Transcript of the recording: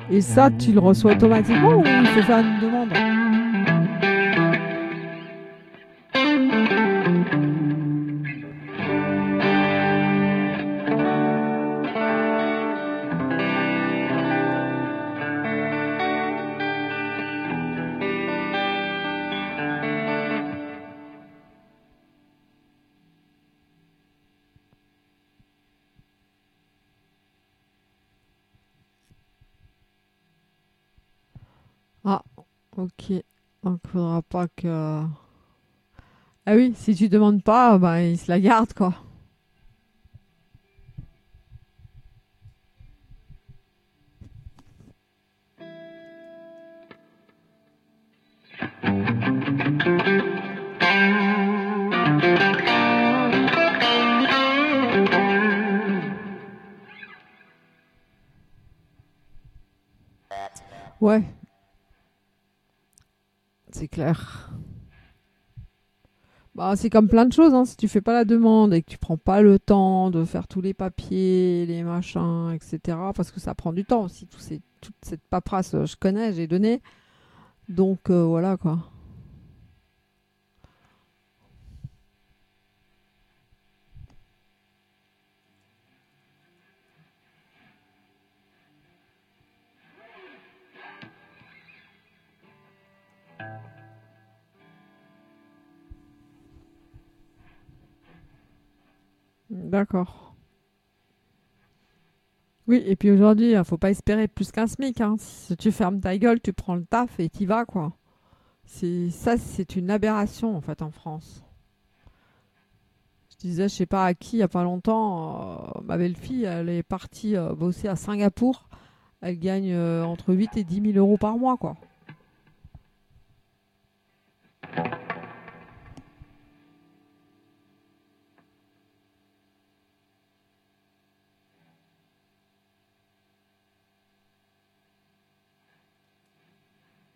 Et ça, tu le reçois automatiquement ou il faut faire une demande? Ah, ok. Donc, faudra pas que. Ah oui, si tu demandes pas, bah, il se la garde, quoi. Ouais, c'est clair. Bah, c'est comme plein de choses, hein. Si tu fais pas la demande et que tu prends pas le temps de faire tous les papiers, les machins, etc., parce que ça prend du temps aussi, toute cette paperasse, je connais, j'ai donné. Donc, voilà, quoi. D'accord. Oui, et puis aujourd'hui, il faut pas espérer plus qu'un SMIC, hein. Si tu fermes ta gueule, tu prends le taf et t'y vas, quoi. Ça, c'est une aberration, en fait, en France. Je disais, je sais pas à qui, il y a pas longtemps, ma belle-fille, elle est partie bosser à Singapour. Elle gagne entre 8 et 10 000 euros par mois, quoi.